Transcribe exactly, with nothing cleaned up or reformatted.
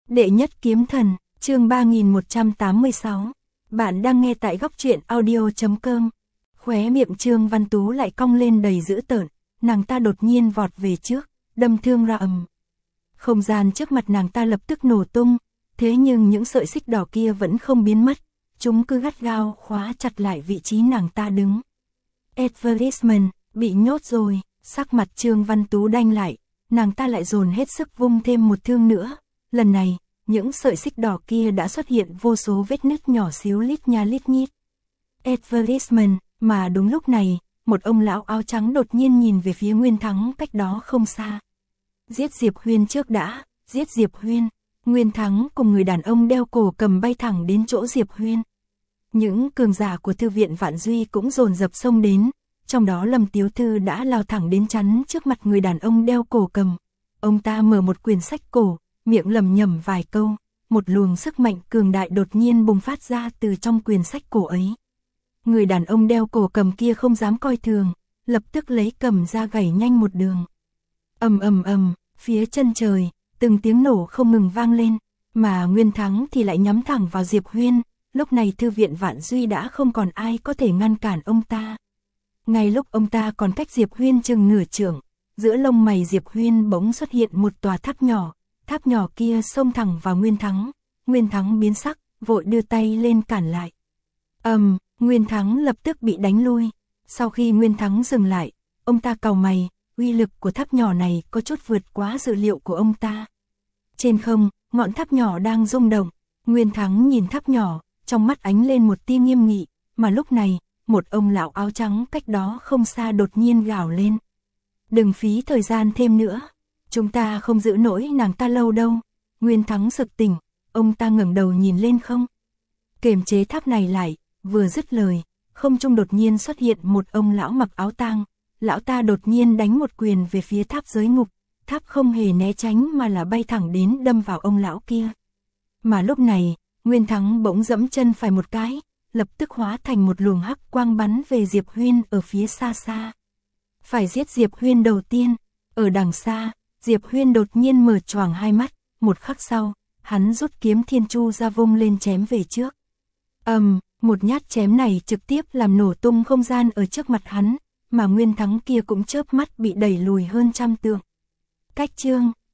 Đệ nhất kiếm thần, chương ba nghìn một trăm tám mươi sáu. Bạn đang nghe tại góc truyện audio chấm com. Khóe miệng Trương Văn Tú lại cong lên đầy dữ tợn, nàng ta đột nhiên vọt về trước, đâm thương ra ầm. Không gian trước mặt nàng ta lập tức nổ tung, thế nhưng những sợi xích đỏ kia vẫn không biến mất, chúng cứ gắt gao khóa chặt lại vị trí nàng ta đứng. Advertisement, bị nhốt rồi, sắc mặt Trương Văn Tú đanh lại, nàng ta lại dồn hết sức vung thêm một thương nữa. Lần này, những sợi xích đỏ kia đã xuất hiện vô số vết nứt nhỏ xíu lít nha lít nhít. Advertisement, mà đúng lúc này, một ông lão áo trắng đột nhiên nhìn về phía Nguyên Thắng cách đó không xa. Giết Diệp Huyên trước đã, giết Diệp Huyên. Nguyên Thắng cùng người đàn ông đeo cổ cầm bay thẳng đến chỗ Diệp Huyên. Những cường giả của thư viện Vạn Duy cũng dồn dập xông đến, trong đó Lâm Tiếu Thư đã lao thẳng đến chắn trước mặt người đàn ông đeo cổ cầm. Ông ta mở một quyển sách cổ, miệng lẩm nhẩm vài câu, một luồng sức mạnh cường đại đột nhiên bùng phát ra từ trong quyển sách cổ ấy. Người đàn ông đeo cổ cầm kia không dám coi thường, lập tức lấy cầm ra gảy nhanh một đường. Ầm ầm ầm, phía chân trời, từng tiếng nổ không ngừng vang lên, mà Nguyên Thắng thì lại nhắm thẳng vào Diệp Huyên. Lúc này thư viện Vạn Duy đã không còn ai có thể ngăn cản ông ta. Ngay lúc ông ta còn cách Diệp Huyên chừng nửa trượng, giữa lông mày Diệp Huyên bỗng xuất hiện một tòa tháp nhỏ, tháp nhỏ kia xông thẳng vào Nguyên Thắng. Nguyên Thắng biến sắc, vội đưa tay lên cản lại. Ầm, um, Nguyên Thắng lập tức bị đánh lui. Sau khi Nguyên Thắng dừng lại, ông ta cau mày, uy lực của tháp nhỏ này có chút vượt quá dự liệu của ông ta. Trên không, ngọn tháp nhỏ đang rung động. Nguyên Thắng nhìn tháp nhỏ, trong mắt ánh lên một tia nghiêm nghị, mà lúc này, một ông lão áo trắng cách đó không xa đột nhiên gào lên. Đừng phí thời gian thêm nữa, chúng ta không giữ nổi nàng ta lâu đâu. Nguyên Thắng sực tỉnh, ông ta ngẩng đầu nhìn lên không. Kiềm chế tháp này lại, vừa dứt lời, không trung đột nhiên xuất hiện một ông lão mặc áo tang. Lão ta đột nhiên đánh một quyền về phía tháp giới ngục, tháp không hề né tránh mà là bay thẳng đến đâm vào ông lão kia. Mà lúc này, Nguyên Thắng bỗng giẫm chân phải một cái, lập tức hóa thành một luồng hắc quang bắn về Diệp Huyên ở phía xa xa. Phải giết Diệp Huyên đầu tiên. Ở đằng xa, Diệp Huyên đột nhiên mở choàng hai mắt, một khắc sau, hắn rút kiếm Thiên Chu ra vung lên chém về trước. Ầm, um, một nhát chém này trực tiếp làm nổ tung không gian ở trước mặt hắn, mà Nguyên Thắng kia cũng chớp mắt bị đẩy lùi hơn trăm trượng. Cách chương,